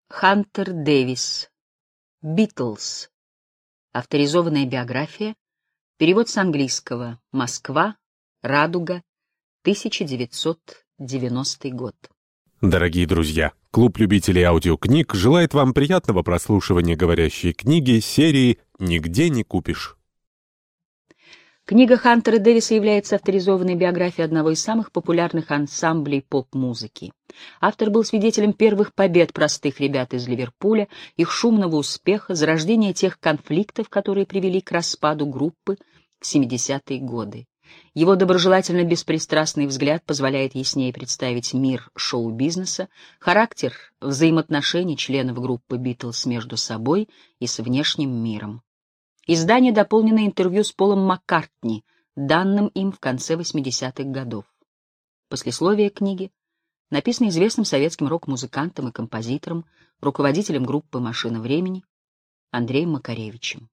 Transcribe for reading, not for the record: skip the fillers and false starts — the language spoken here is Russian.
Хантер Дэвис. Битлз. Авторизованная биография. Перевод с английского. Москва. Радуга. 1990 год. Дорогие друзья, клуб любителей аудиокниг желает вам приятного прослушивания говорящей книги серии «Нигде не купишь». Книга Хантера Дэвиса является авторизованной биографией одного из самых популярных ансамблей поп-музыки. Автор был свидетелем первых побед простых ребят из Ливерпуля, их шумного успеха, зарождения тех конфликтов, которые привели к распаду группы в 70-е годы. Его доброжелательно-беспристрастный взгляд позволяет яснее представить мир шоу-бизнеса, характер взаимоотношений членов группы «Битлз» между собой и с внешним миром. Издание дополнено интервью с Полом Маккартни, данным им в конце 80-х годов. Послесловие книги написано известным советским рок-музыкантом и композитором, руководителем группы «Машина времени» Андреем Макаревичем.